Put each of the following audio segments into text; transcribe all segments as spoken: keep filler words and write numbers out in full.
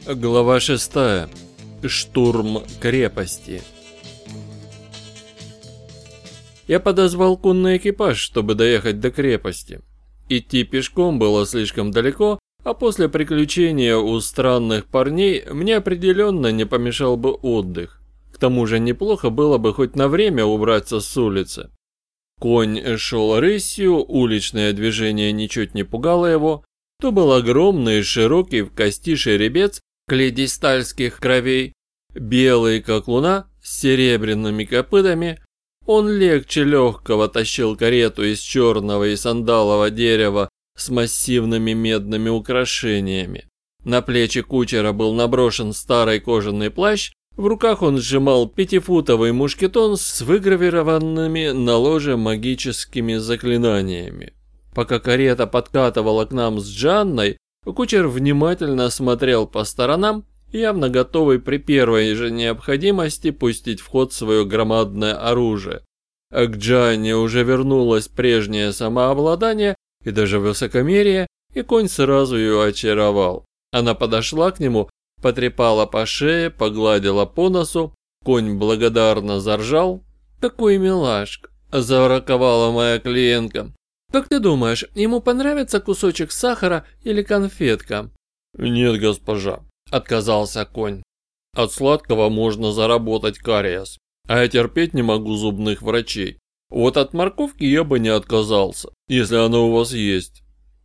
Глава шестая. Штурм крепости. Я подозвал конный экипаж, чтобы доехать до крепости. Идти пешком было слишком далеко, а после приключения у странных парней мне определенно не помешал бы отдых. К тому же неплохо было бы хоть на время убраться с улицы. Конь шел рысью, уличное движение ничуть не пугало его. То был огромный, широкий в кости жеребец клейдистальских кровей, белый как луна, с серебряными копытами. Он легче легкого тащил карету из черного и сандалового дерева с массивными медными украшениями. На плечи кучера был наброшен старый кожаный плащ, в руках он сжимал пятифутовый мушкетон с выгравированными на ложе магическими заклинаниями. Пока карета подкатывала к нам с Джанной, кучер внимательно смотрел по сторонам, явно готовый при первой же необходимости пустить в ход свое громадное оружие. А к Джанне уже вернулось прежнее самообладание и даже высокомерие, и конь сразу ее очаровал. Она подошла к нему, потрепала по шее, погладила по носу, конь благодарно заржал. «Какой милашка!» – заворковала моя клиентка. «Как ты думаешь, ему понравится кусочек сахара или конфетка?» «Нет, госпожа», — отказался конь. «От сладкого можно заработать кариес, а я терпеть не могу зубных врачей. Вот от морковки я бы не отказался, если она у вас есть».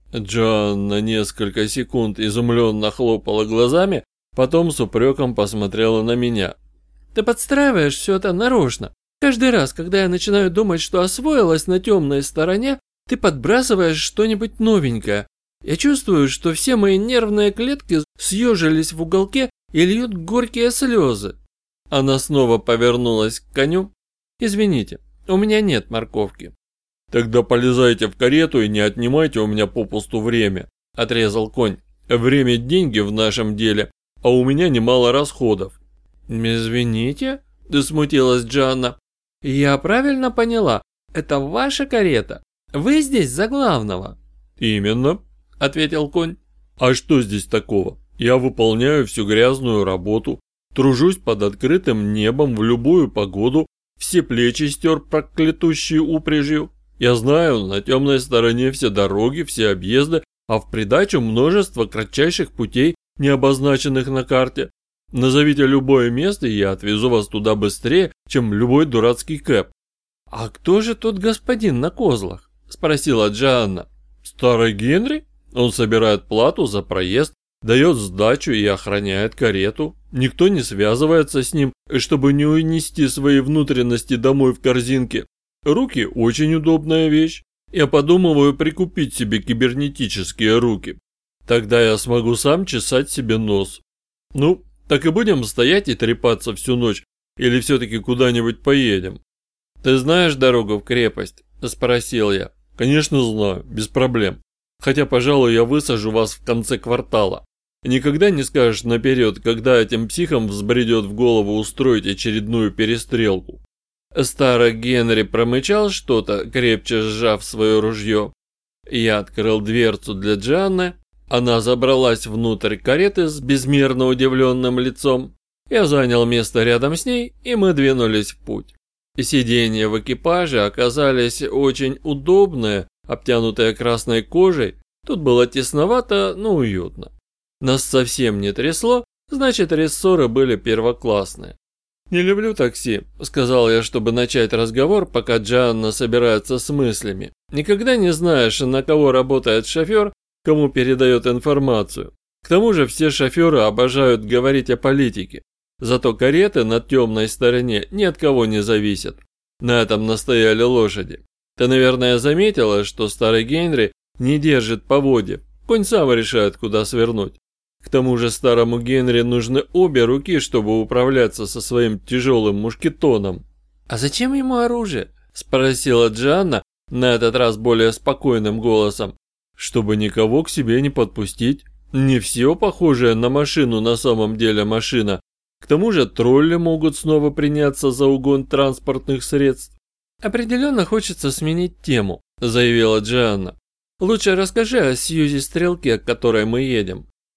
Джанна несколько секунд изумленно хлопала глазами, потом с упреком посмотрела на меня. «Ты подстраиваешь все это нарочно. Каждый раз, когда я начинаю думать, что освоилась на темной стороне, ты подбрасываешь что-нибудь новенькое. Я чувствую, что все мои нервные клетки съежились в уголке и льют горькие слезы». Она снова повернулась к коню. «Извините, у меня нет морковки». «Тогда полезайте в карету и не отнимайте у меня попусту время», — отрезал конь. «Время — деньги в нашем деле, а у меня немало расходов». «Извините», — смутилась Джанна. «Я правильно поняла, это ваша карета? Вы здесь за главного?» «Именно», — ответил конь. «А что здесь такого? Я выполняю всю грязную работу, тружусь под открытым небом в любую погоду, все плечи стер проклятущей упряжью. Я знаю на темной стороне все дороги, все объезды, а в придачу множество кратчайших путей, не обозначенных на карте. Назовите любое место, и я отвезу вас туда быстрее, чем любой дурацкий кэп». «А кто же тот господин на козлах?» — спросила Джанна. «Старый Генри? Он собирает плату за проезд, дает сдачу и охраняет карету. Никто не связывается с ним, чтобы не унести свои внутренности домой в корзинке. Руки – очень удобная вещь. Я подумываю прикупить себе кибернетические руки. Тогда я смогу сам чесать себе нос. Ну, так и будем стоять и трепаться всю ночь, или все-таки куда-нибудь поедем?» «Ты знаешь дорогу в крепость?» – спросил я. «Конечно знаю, без проблем. Хотя, пожалуй, я высажу вас в конце квартала. Никогда не скажешь наперед, когда этим психам взбредет в голову устроить очередную перестрелку». Старый Генри промычал что-то, крепче сжав свое ружье. Я открыл дверцу для Джанны. Она забралась внутрь кареты с безмерно удивленным лицом. Я занял место рядом с ней, и мы двинулись в путь. Сиденья в экипаже оказались очень удобные, обтянутые красной кожей. Тут было тесновато, но уютно. Нас совсем не трясло, значит, рессоры были первоклассные. «Не люблю такси», — сказал я, чтобы начать разговор, пока Джанна собирается с мыслями. «Никогда не знаешь, на кого работает шофер, кому передает информацию. К тому же все шоферы обожают говорить о политике. Зато кареты на темной стороне ни от кого не зависят. На этом настояли лошади. Ты, наверное, заметила, что старый Генри не держит поводья. Конь сам решает, куда свернуть. К тому же старому Генри нужны обе руки, чтобы управляться со своим тяжелым мушкетоном». «А зачем ему оружие?» – спросила Джанна, на этот раз более спокойным голосом. «Чтобы никого к себе не подпустить. Не все похожее на машину на самом деле машина. К тому же тролли могут снова приняться за угон транспортных средств». «Определенно хочется сменить тему», – заявила Джанна. «Лучше расскажи о Сьюзи Стрелке, к которой мы едем».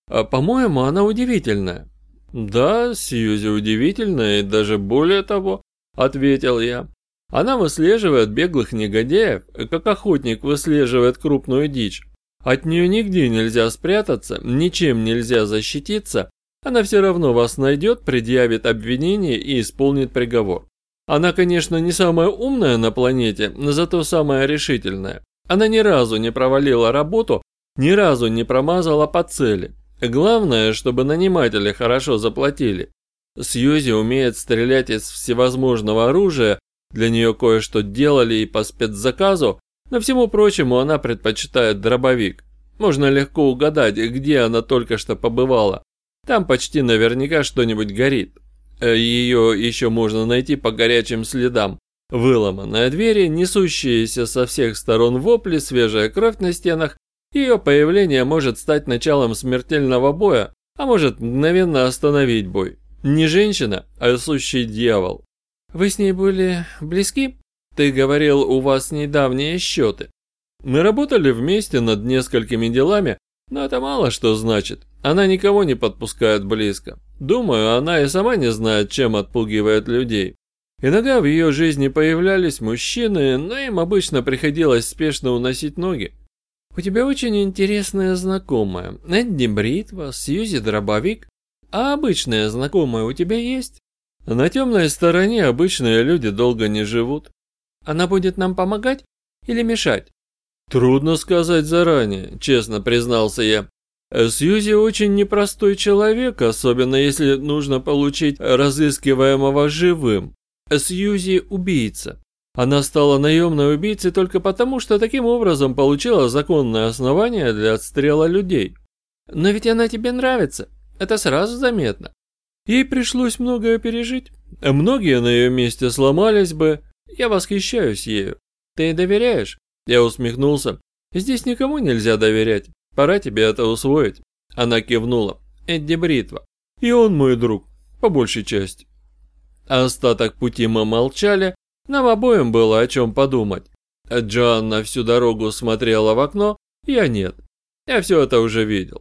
А, по-моему, она удивительная». «Да, Сьюзи удивительная и даже более того», — ответил я. «Она выслеживает беглых негодяев, как охотник выслеживает крупную дичь. От нее нигде нельзя спрятаться, ничем нельзя защититься. Она все равно вас найдет, предъявит обвинение и исполнит приговор. Она, конечно, не самая умная на планете, но зато самая решительная. Она ни разу не провалила работу, ни разу не промазала по цели. Главное, чтобы наниматели хорошо заплатили. Сьюзи умеет стрелять из всевозможного оружия, для нее кое-что делали и по спецзаказу, но всему прочему она предпочитает дробовик. Можно легко угадать, где она только что побывала. Там почти наверняка что-нибудь горит. Ее еще можно найти по горячим следам. Выломанные двери, несущиеся со всех сторон вопли, свежая кровь на стенах. Ее появление может стать началом смертельного боя, а может мгновенно остановить бой. Не женщина, а сущий дьявол. «Вы с ней были близки? Ты говорил, у вас недавние счеты». «Мы работали вместе над несколькими делами, но это мало что значит. Она никого не подпускает близко. Думаю, она и сама не знает, чем отпугивает людей. Иногда в ее жизни появлялись мужчины, но им обычно приходилось спешно уносить ноги». «У тебя очень интересная знакомая. Эдди Бритва, Сьюзи Дробовик. А обычная знакомая у тебя есть?» «На темной стороне обычные люди долго не живут». «Она будет нам помогать или мешать?» «Трудно сказать заранее», честно признался я. «Сьюзи очень непростой человек, особенно если нужно получить разыскиваемого живым. Сьюзи убийца. Она стала наемной убийцей только потому, что таким образом получила законное основание для отстрела людей. Но ведь она тебе нравится, это сразу заметно. Ей пришлось многое пережить. Многие на ее месте сломались бы. Я восхищаюсь ею. Ты ей доверяешь?» Я усмехнулся. «Здесь никому нельзя доверять. Пора тебе это усвоить». Она кивнула. «Эдди Бритва. И он мой друг, по большей части». Остаток пути мы молчали. Нам обоим было о чем подумать. Джоанна всю дорогу смотрела в окно, я нет. Я все это уже видел.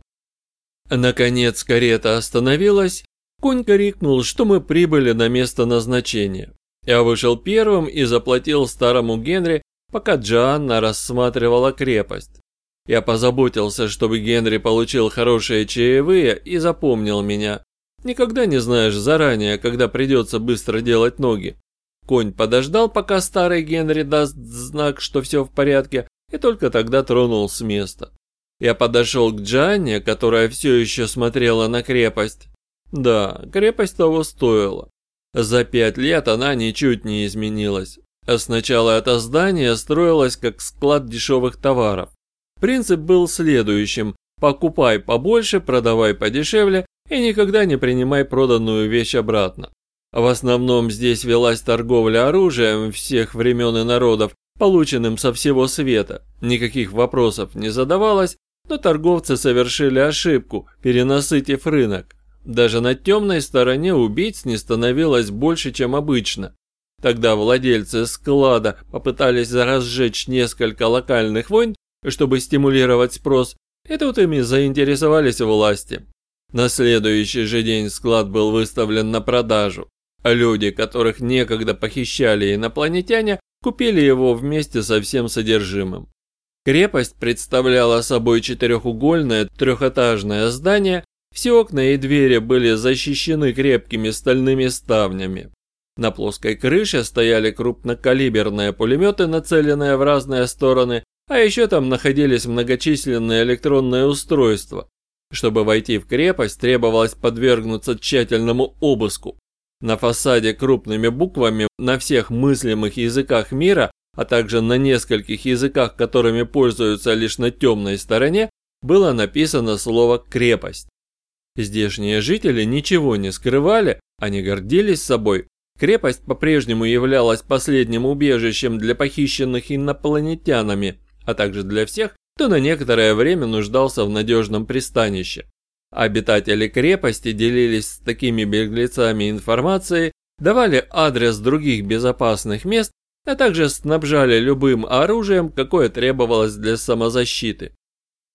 Наконец карета остановилась. Конь крикнул, что мы прибыли на место назначения. Я вышел первым и заплатил старому Генри, пока Джоанна рассматривала крепость. Я позаботился, чтобы Генри получил хорошие чаевые и запомнил меня. Никогда не знаешь заранее, когда придется быстро делать ноги. Конь подождал, пока старый Генри даст знак, что все в порядке, и только тогда тронул с места. Я подошел к Джоанне, которая все еще смотрела на крепость. Да, крепость того стоила. За пять лет она ничуть не изменилась. Сначала это здание строилось как склад дешевых товаров. Принцип был следующим: покупай побольше, продавай подешевле и никогда не принимай проданную вещь обратно. В основном здесь велась торговля оружием всех времен и народов, полученным со всего света. Никаких вопросов не задавалось, но торговцы совершили ошибку, перенасытив рынок. Даже на темной стороне убийц не становилось больше, чем обычно. Тогда владельцы склада попытались разжечь несколько локальных войн, чтобы стимулировать спрос, и тут ими заинтересовались власти. На следующий же день склад был выставлен на продажу. Люди, которых некогда похищали инопланетяне, купили его вместе со всем содержимым. Крепость представляла собой четырехугольное трехэтажное здание, все окна и двери были защищены крепкими стальными ставнями. На плоской крыше стояли крупнокалиберные пулеметы, нацеленные в разные стороны, а еще там находились многочисленные электронные устройства. Чтобы войти в крепость, требовалось подвергнуться тщательному обыску. На фасаде крупными буквами на всех мыслимых языках мира, а также на нескольких языках, которыми пользуются лишь на темной стороне, было написано слово «крепость». Здешние жители ничего не скрывали, они гордились собой. Крепость по-прежнему являлась последним убежищем для похищенных инопланетянами, а также для всех, кто на некоторое время нуждался в надежном пристанище. Обитатели крепости делились с такими беглецами информацией, давали адрес других безопасных мест, а также снабжали любым оружием, какое требовалось для самозащиты.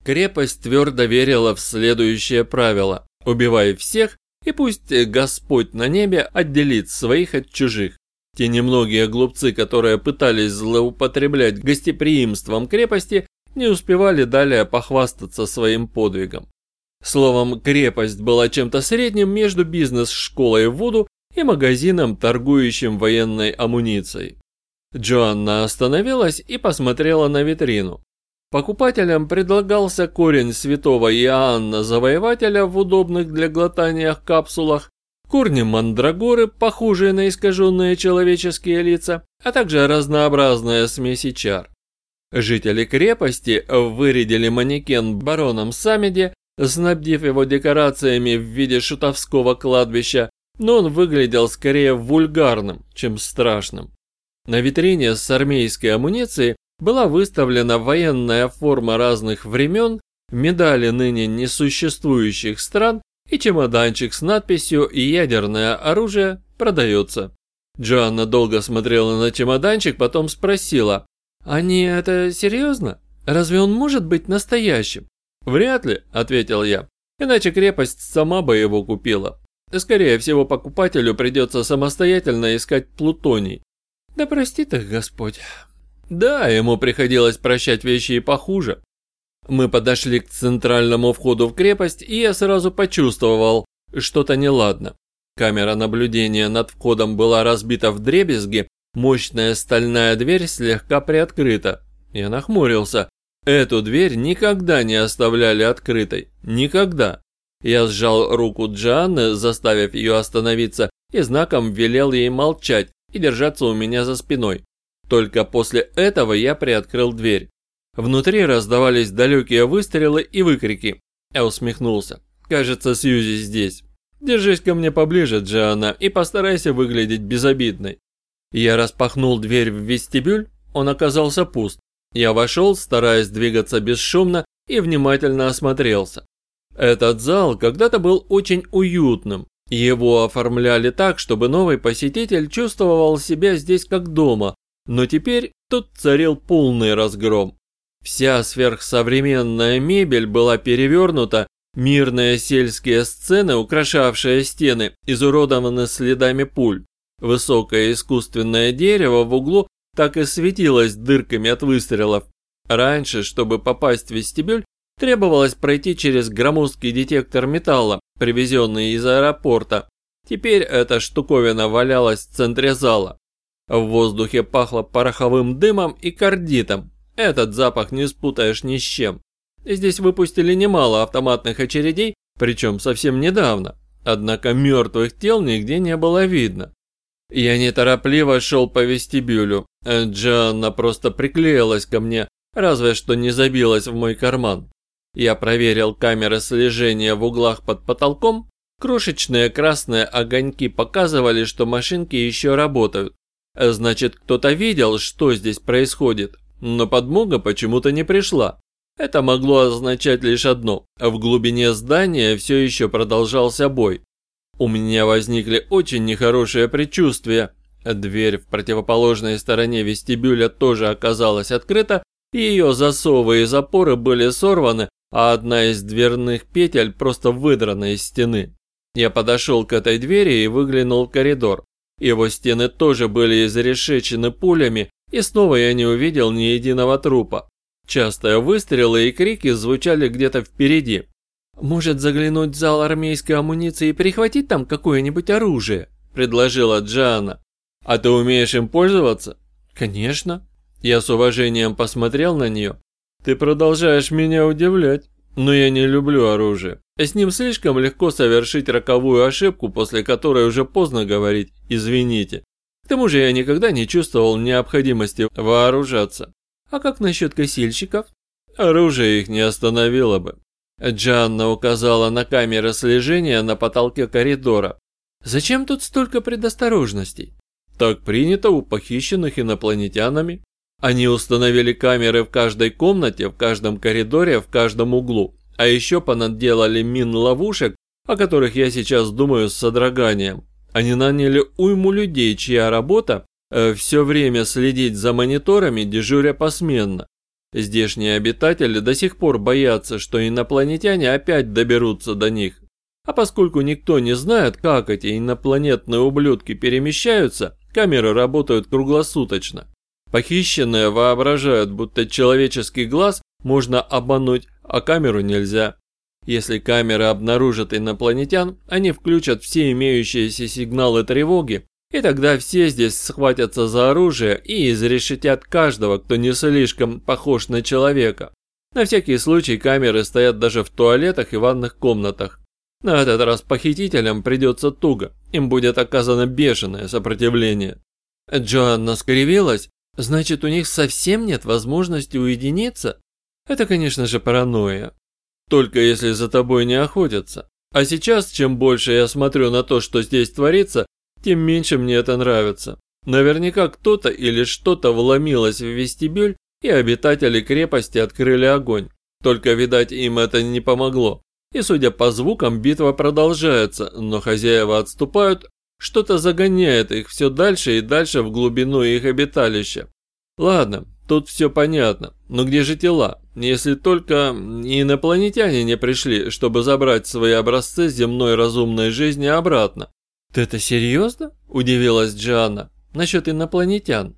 Крепость твердо верила в следующее правило: убивай всех, и пусть Господь на небе отделит своих от чужих. Те немногие глупцы, которые пытались злоупотреблять гостеприимством крепости, не успевали далее похвастаться своим подвигом. Словом, крепость была чем-то средним между бизнес-школой Вуду и магазином, торгующим военной амуницией. Джоанна остановилась и посмотрела на витрину. Покупателям предлагался корень святого Иоанна Завоевателя в удобных для глотания капсулах, корни мандрагоры, похожие на искаженные человеческие лица, а также разнообразная смесь чар. Жители крепости вырядили манекен бароном Самеди, снабдив его декорациями в виде шутовского кладбища, но он выглядел скорее вульгарным, чем страшным. На витрине с армейской амуницией была выставлена военная форма разных времен, медали ныне несуществующих стран и чемоданчик с надписью «Ядерное оружие продается». Джоанна долго смотрела на чемоданчик, потом спросила: «Они это серьезно? Разве он может быть настоящим?» «Вряд ли», — ответил я, — «иначе крепость сама бы его купила. Скорее всего, покупателю придется самостоятельно искать плутоний». «Да простит их Господь». Да, ему приходилось прощать вещи и похуже. Мы подошли к центральному входу в крепость, и я сразу почувствовал что-то неладно. Камера наблюдения над входом была разбита вдребезги, мощная стальная дверь слегка приоткрыта. Я нахмурился. Эту дверь никогда не оставляли открытой. Никогда. Я сжал руку Джоанны, заставив ее остановиться, и знаком велел ей молчать и держаться у меня за спиной. Только после этого я приоткрыл дверь. Внутри раздавались далекие выстрелы и выкрики. Я усмехнулся. Кажется, Сьюзи здесь. Держись ко мне поближе, Джоанна, и постарайся выглядеть безобидной. Я распахнул дверь в вестибюль, он оказался пуст. Я вошел, стараясь двигаться бесшумно, и внимательно осмотрелся. Этот зал когда-то был очень уютным. Его оформляли так, чтобы новый посетитель чувствовал себя здесь как дома. Но теперь тут царил полный разгром. Вся сверхсовременная мебель была перевернута, мирные сельские сцены, украшавшие стены, изуродованы следами пуль. Высокое искусственное дерево в углу так и светилось дырками от выстрелов. Раньше, чтобы попасть в вестибюль, требовалось пройти через громоздкий детектор металла, привезенный из аэропорта. Теперь эта штуковина валялась в центре зала. В воздухе пахло пороховым дымом и кардитом. Этот запах не спутаешь ни с чем. Здесь выпустили немало автоматных очередей, причем совсем недавно. Однако мертвых тел нигде не было видно. Я неторопливо шел по вестибюлю. Джоанна просто приклеилась ко мне, разве что не забилась в мой карман. Я проверил камеры слежения в углах под потолком. Крошечные красные огоньки показывали, что машинки еще работают. Значит, кто-то видел, что здесь происходит, но подмога почему-то не пришла. Это могло означать лишь одно: в глубине здания все еще продолжался бой. У меня возникли очень нехорошие предчувствия. Дверь в противоположной стороне вестибюля тоже оказалась открыта, и ее засовы и запоры были сорваны, а одна из дверных петель просто выдрана из стены. Я подошел к этой двери и выглянул в коридор. Его стены тоже были изрешечены пулями, и снова я не увидел ни единого трупа. Частые выстрелы и крики звучали где-то впереди. «Может, заглянуть в зал армейской амуниции и перехватить там какое-нибудь оружие?» – предложила Джоанна. «А ты умеешь им пользоваться?» «Конечно». Я с уважением посмотрел на нее. «Ты продолжаешь меня удивлять, но я не люблю оружие. С ним слишком легко совершить роковую ошибку, после которой уже поздно говорить «извините». К тому же я никогда не чувствовал необходимости вооружаться. А как насчет косильщиков? Оружие их не остановило бы. Джоанна указала на камеры слежения на потолке коридора. Зачем тут столько предосторожностей? Так принято у похищенных инопланетянами. Они установили камеры в каждой комнате, в каждом коридоре, в каждом углу. А еще понаделали мин-ловушек, о которых я сейчас думаю с содроганием. Они наняли уйму людей, чья работа э, все время следить за мониторами, дежуря посменно. Здешние обитатели до сих пор боятся, что инопланетяне опять доберутся до них. А поскольку никто не знает, как эти инопланетные ублюдки перемещаются, камеры работают круглосуточно. Похищенные воображают, будто человеческий глаз можно обмануть, а камеру нельзя. Если камеры обнаружат инопланетян, они включат все имеющиеся сигналы тревоги, и тогда все здесь схватятся за оружие и изрешетят каждого, кто не слишком похож на человека. На всякий случай камеры стоят даже в туалетах и ванных комнатах. На этот раз похитителям придется туго, им будет оказано бешеное сопротивление. Джоанна скривилась. Значит, у них совсем нет возможности уединиться? Это, конечно же, паранойя. Только если за тобой не охотятся. А сейчас, чем больше я смотрю на то, что здесь творится, тем меньше мне это нравится. Наверняка кто-то или что-то вломилось в вестибюль, и обитатели крепости открыли огонь. Только, видать, им это не помогло. И, судя по звукам, битва продолжается, но хозяева отступают, что-то загоняет их все дальше и дальше в глубину их обиталища. Ладно, тут все понятно, но где же тела? Если только инопланетяне не пришли, чтобы забрать свои образцы земной разумной жизни обратно. «Ты это серьезно?» – удивилась Джоанна. «Насчет инопланетян».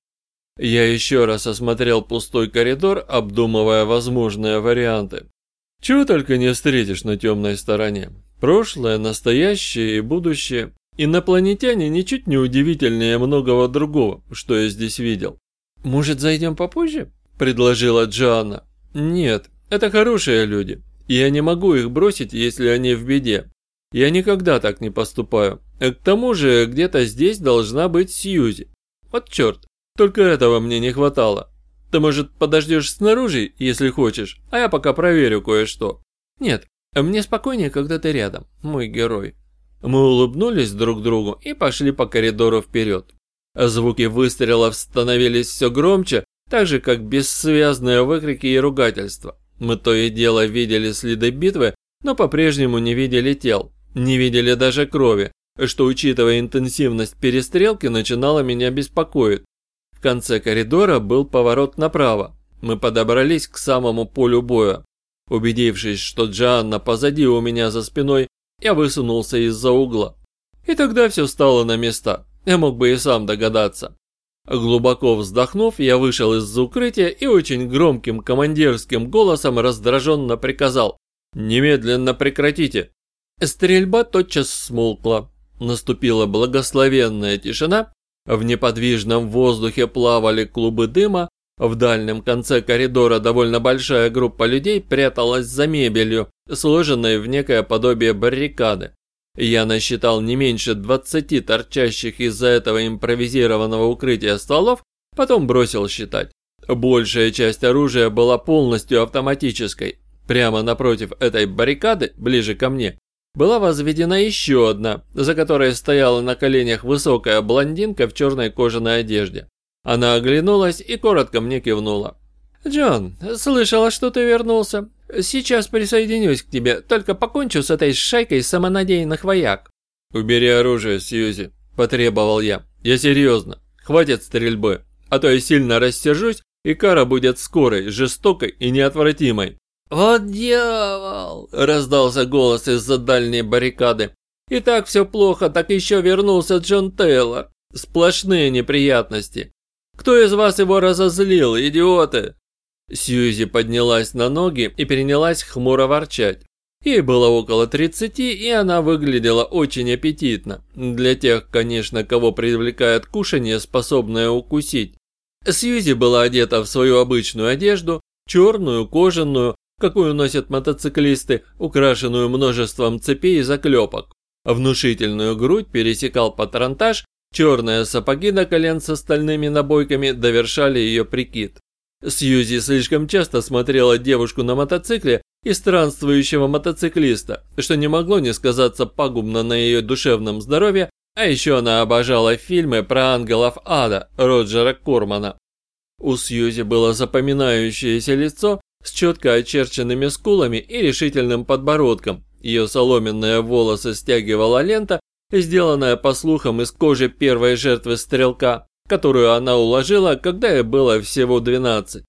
Я еще раз осмотрел пустой коридор, обдумывая возможные варианты. Чего только не встретишь на темной стороне. Прошлое, настоящее и будущее. Инопланетяне ничуть не удивительнее многого другого, что я здесь видел. «Может, зайдем попозже?» – предложила Джоанна. «Нет, это хорошие люди. Я не могу их бросить, если они в беде. Я никогда так не поступаю. К тому же, где-то здесь должна быть Сьюзи. Вот черт, только этого мне не хватало. Ты, может, подождешь снаружи, если хочешь, а я пока проверю кое-что». «Нет, мне спокойнее, когда ты рядом, мой герой». Мы улыбнулись друг другу и пошли по коридору вперед. Звуки выстрелов становились все громче, так же как бессвязные выкрики и ругательства. Мы то и дело видели следы битвы, но по-прежнему не видели тел, не видели даже крови, что, учитывая интенсивность перестрелки, начинало меня беспокоить. В конце коридора был поворот направо. Мы подобрались к самому полю боя. Убедившись, что Джоанна позади у меня за спиной, я высунулся из-за угла. И тогда все стало на места. Я мог бы и сам догадаться. Глубоко вздохнув, я вышел из-за укрытия и очень громким командирским голосом раздраженно приказал: «Немедленно прекратите!» Стрельба тотчас смолкла. Наступила благословенная тишина. В неподвижном воздухе плавали клубы дыма. В дальнем конце коридора довольно большая группа людей пряталась за мебелью, сложенной в некое подобие баррикады. Я насчитал не меньше двадцати торчащих из-за этого импровизированного укрытия стволов, потом бросил считать. Большая часть оружия была полностью автоматической. Прямо напротив этой баррикады, ближе ко мне, была возведена еще одна, за которой стояла на коленях высокая блондинка в черной кожаной одежде. Она оглянулась и коротко мне кивнула. «Джон, слышала, что ты вернулся. Сейчас присоединюсь к тебе, только покончу с этой шайкой самонадеянных вояк». «Убери оружие, Сьюзи», – потребовал я. «Я серьезно. Хватит стрельбы, а то я сильно рассержусь, и кара будет скорой, жестокой и неотвратимой». «Вот дьявол!» – раздался голос из-за дальней баррикады. «И так все плохо, так еще вернулся Джон Тейлор. Сплошные неприятности. Кто из вас его разозлил, идиоты?» Сьюзи поднялась на ноги и принялась хмуро ворчать. Ей было около тридцати, и она выглядела очень аппетитно. Для тех, конечно, кого привлекает кушанье, способное укусить. Сьюзи была одета в свою обычную одежду, черную, кожаную, какую носят мотоциклисты, украшенную множеством цепей и заклепок. Внушительную грудь пересекал патронтаж, черные сапоги до колен с стальными набойками довершали ее прикид. Сьюзи слишком часто смотрела девушку на мотоцикле и странствующего мотоциклиста, что не могло не сказаться пагубно на ее душевном здоровье, а еще она обожала фильмы про ангелов ада Роджера Кормана. У Сьюзи было запоминающееся лицо с четко очерченными скулами и решительным подбородком. Ее соломенные волосы стягивала лента, сделанная, по слухам, из кожи первой жертвы стрелка, которую она уложила, когда ей было всего двенадцать.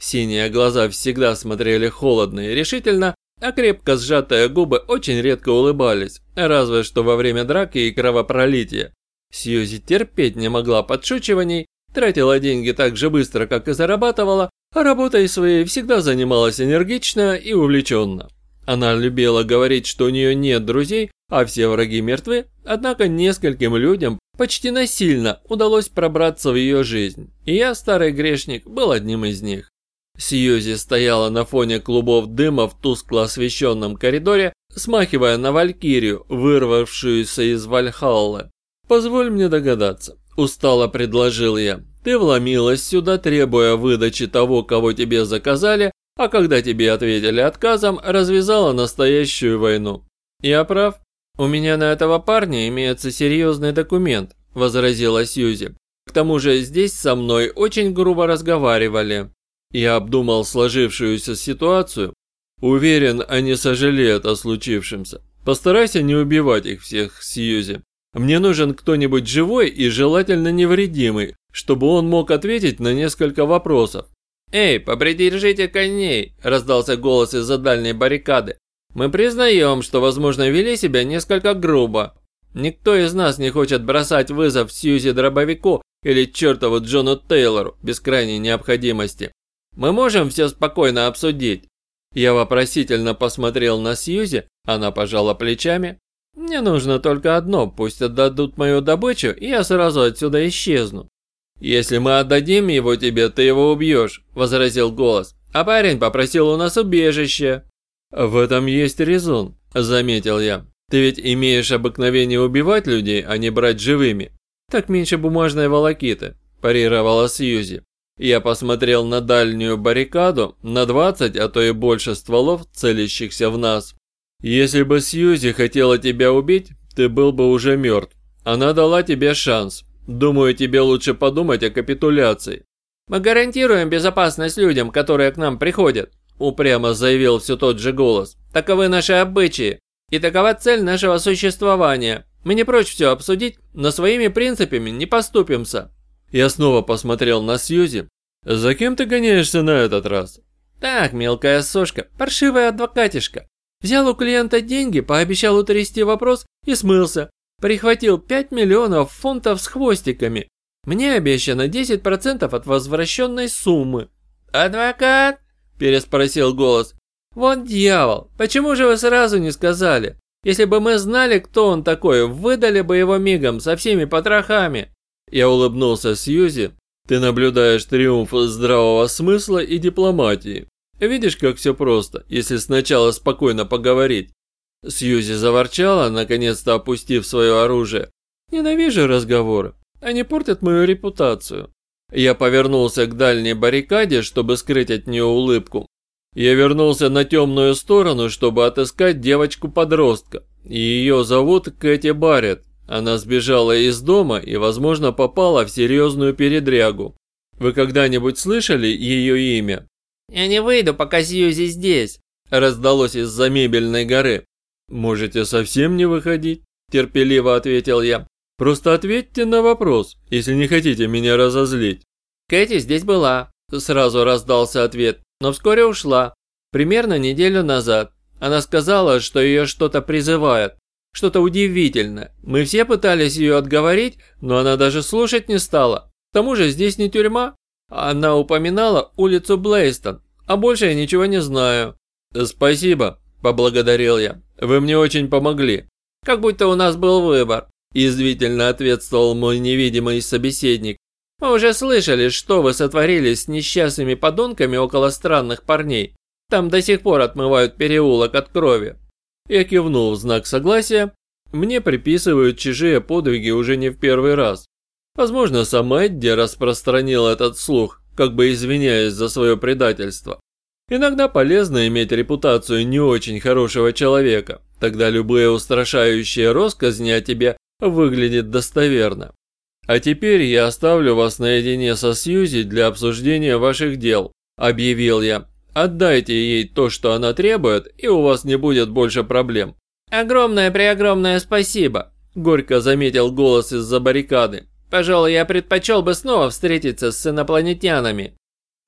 Синие глаза всегда смотрели холодно и решительно, а крепко сжатые губы очень редко улыбались, разве что во время драки и кровопролития. Сьюзи терпеть не могла подшучиваний, тратила деньги так же быстро, как и зарабатывала, а работой своей всегда занималась энергично и увлеченно. Она любила говорить, что у нее нет друзей, а все враги мертвы, однако нескольким людям почти насильно удалось пробраться в ее жизнь, и я, старый грешник, был одним из них. Сьюзи стояла на фоне клубов дыма в тускло освещенном коридоре, смахивая на валькирию, вырвавшуюся из Вальхаллы. «Позволь мне догадаться», – устало предложил я. «Ты вломилась сюда, требуя выдачи того, кого тебе заказали, а когда тебе ответили отказом, развязала настоящую войну. Я прав? У меня на этого парня имеется серьезный документ», – возразила Сьюзи. «К тому же здесь со мной очень грубо разговаривали». Я обдумал сложившуюся ситуацию. Уверен, они сожалеют о случившемся. Постарайся не убивать их всех, Сьюзи. Мне нужен кто-нибудь живой и желательно невредимый, чтобы он мог ответить на несколько вопросов. «Эй, попридержите коней!» – раздался голос из-за дальней баррикады. «Мы признаем, что, возможно, вели себя несколько грубо. Никто из нас не хочет бросать вызов Сьюзи Дробовику или чертову Джону Тейлору без крайней необходимости. Мы можем все спокойно обсудить». Я вопросительно посмотрел на Сьюзи, она пожала плечами. «Мне нужно только одно, пусть отдадут мою добычу, и я сразу отсюда исчезну». «Если мы отдадим его тебе, ты его убьешь», – возразил голос. «А парень попросил у нас убежище». «В этом есть резон», – заметил я. «Ты ведь имеешь обыкновение убивать людей, а не брать живыми». «Так меньше бумажной волокиты», – парировала Сьюзи. Я посмотрел на дальнюю баррикаду, на двадцать, а то и больше стволов, целящихся в нас. «Если бы Сьюзи хотела тебя убить, ты был бы уже мертв. Она дала тебе шанс. Думаю, тебе лучше подумать о капитуляции». «Мы гарантируем безопасность людям, которые к нам приходят», упрямо заявил все тот же голос. «Таковы наши обычаи, и такова цель нашего существования. Мы не прочь все обсудить, но своими принципами не поступимся». Я снова посмотрел на Сьюзи. «За кем ты гоняешься на этот раз?» «Так, мелкая сошка, паршивая адвокатишка. Взял у клиента деньги, пообещал утрясти вопрос и смылся. Прихватил пять миллионов фунтов с хвостиками. Мне обещано десять процентов от возвращенной суммы». «Адвокат?» – переспросил голос. «Вот дьявол, почему же вы сразу не сказали? Если бы мы знали, кто он такой, выдали бы его мигом со всеми потрохами». Я улыбнулся Сьюзи. «Ты наблюдаешь триумф здравого смысла и дипломатии. Видишь, как все просто, если сначала спокойно поговорить». Сьюзи заворчала, наконец-то опустив свое оружие. «Ненавижу разговоры. Они портят мою репутацию». Я повернулся к дальней баррикаде, чтобы скрыть от нее улыбку. Я вернулся на темную сторону, чтобы отыскать девочку-подростка. Ее зовут Кэти Барретт. Она сбежала из дома и, возможно, попала в серьезную передрягу. Вы когда-нибудь слышали ее имя? «Я не выйду, пока Сьюзи здесь», – раздалось из-за мебельной горы. «Можете совсем не выходить», – терпеливо ответил я. «Просто ответьте на вопрос, если не хотите меня разозлить». «Кэти здесь была», – сразу раздался ответ, – «но вскоре ушла. Примерно неделю назад. Она сказала, что ее что-то призывает. Что-то удивительное. Мы все пытались ее отговорить, но она даже слушать не стала. К тому же здесь не тюрьма». Она упоминала улицу Блейстон, а больше я ничего не знаю. «Спасибо», – поблагодарил я. «Вы мне очень помогли». «Как будто у нас был выбор», – язвительно ответствовал мой невидимый собеседник. «Мы уже слышали, что вы сотворили с несчастными подонками около странных парней. Там до сих пор отмывают переулок от крови». Я кивнул в знак согласия. Мне приписывают чужие подвиги уже не в первый раз. Возможно, сам Эдди распространил этот слух, как бы извиняясь за свое предательство. Иногда полезно иметь репутацию не очень хорошего человека, тогда любые устрашающие россказни о тебе выглядят достоверно. А теперь я оставлю вас наедине со Сьюзи для обсуждения ваших дел, объявил я. Отдайте ей то, что она требует, и у вас не будет больше проблем. «Огромное-преогромное спасибо», – горько заметил голос из-за баррикады. «Пожалуй, я предпочел бы снова встретиться с инопланетянами».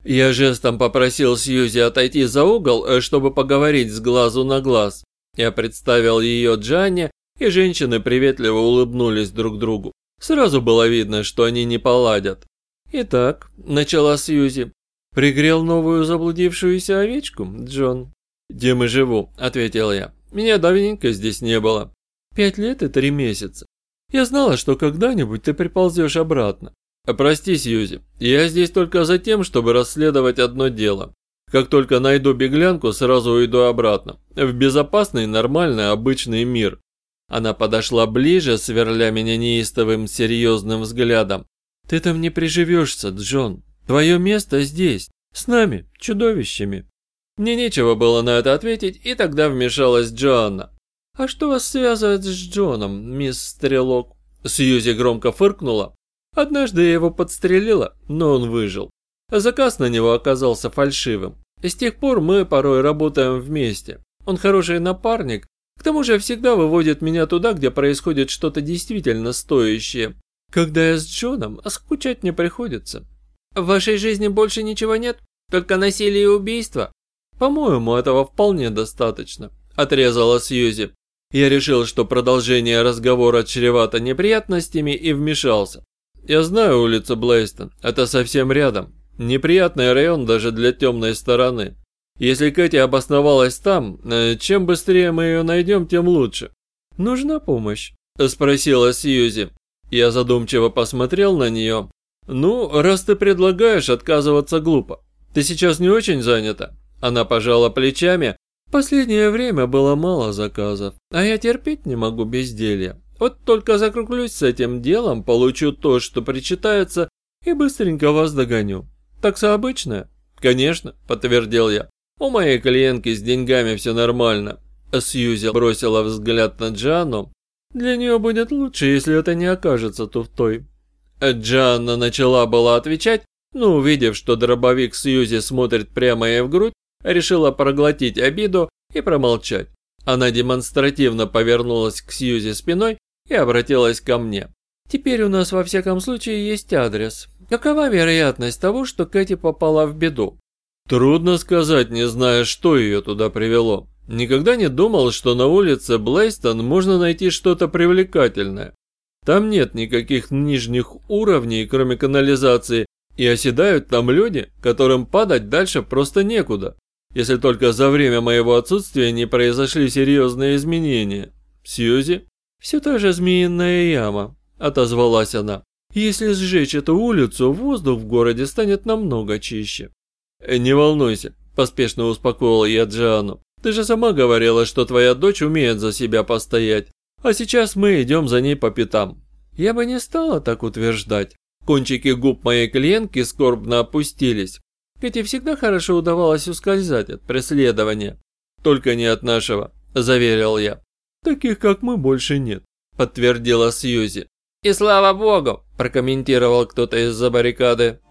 Я жестом попросил Сьюзи отойти за угол, чтобы поговорить с глазу на глаз. Я представил ее Джанне, и женщины приветливо улыбнулись друг другу. Сразу было видно, что они не поладят. «Итак», – начала Сьюзи, – «пригрел новую заблудившуюся овечку, Джон?» «Где мы живу?» – ответил я. «Меня давненько здесь не было». «Пять лет и три месяца. Я знала, что когда-нибудь ты приползешь обратно». «Прости, Сьюзи, я здесь только за тем, чтобы расследовать одно дело. Как только найду беглянку, сразу уйду обратно. В безопасный, нормальный, обычный мир». Она подошла ближе, сверля меня неистовым, серьезным взглядом. «Ты там не приживешься, Джон. Твое место здесь, с нами, чудовищами». Мне нечего было на это ответить, и тогда вмешалась Джоанна. «А что вас связывает с Джоном, мисс Стрелок?» Сьюзи громко фыркнула. «Однажды я его подстрелила, но он выжил. Заказ на него оказался фальшивым. С тех пор мы порой работаем вместе. Он хороший напарник, к тому же всегда выводит меня туда, где происходит что-то действительно стоящее. Когда я с Джоном, а скучать не приходится». «В вашей жизни больше ничего нет? Только насилие и убийство?» «По-моему, этого вполне достаточно», – отрезала Сьюзи. Я решил, что продолжение разговора чревато неприятностями, и вмешался. «Я знаю улицу Блейстон, это совсем рядом. Неприятный район даже для темной стороны. Если Кэти обосновалась там, чем быстрее мы ее найдем, тем лучше». «Нужна помощь?» – спросила Сьюзи. Я задумчиво посмотрел на нее. «Ну, раз ты предлагаешь, отказываться глупо. Ты сейчас не очень занята?» Она пожала плечами. «Последнее время было мало заказов, а я терпеть не могу безделья. Вот только закруглюсь с этим делом, получу то, что причитается, и быстренько вас догоню. Такса обычная?» «Конечно», – подтвердил я. «У моей клиентки с деньгами все нормально». Сьюзи бросила взгляд на Джанну. «Для нее будет лучше, если это не окажется туфтой». Джанна начала была отвечать, но, увидев, что дробовик Сьюзи смотрит прямо ей в грудь, решила проглотить обиду и промолчать. Она демонстративно повернулась к Сьюзи спиной и обратилась ко мне. «Теперь у нас во всяком случае есть адрес. Какова вероятность того, что Кэти попала в беду?» «Трудно сказать, не зная, что ее туда привело. Никогда не думал, что на улице Блейстон можно найти что-то привлекательное. Там нет никаких нижних уровней, кроме канализации, и оседают там люди, которым падать дальше просто некуда. Если только за время моего отсутствия не произошли серьезные изменения. Сьюзи?» «Все та же змеиная яма», – отозвалась она. «Если сжечь эту улицу, воздух в городе станет намного чище». «Не волнуйся», – поспешно успокоил я Джоанну. «Ты же сама говорила, что твоя дочь умеет за себя постоять. А сейчас мы идем за ней по пятам». «Я бы не стала так утверждать». Кончики губ моей клиентки скорбно опустились. Кэти всегда хорошо удавалось ускользать от преследования. «Только не от нашего», – заверил я. «Таких, как мы, больше нет», – подтвердила Сьюзи. «И слава богу», – прокомментировал кто-то из-за баррикады.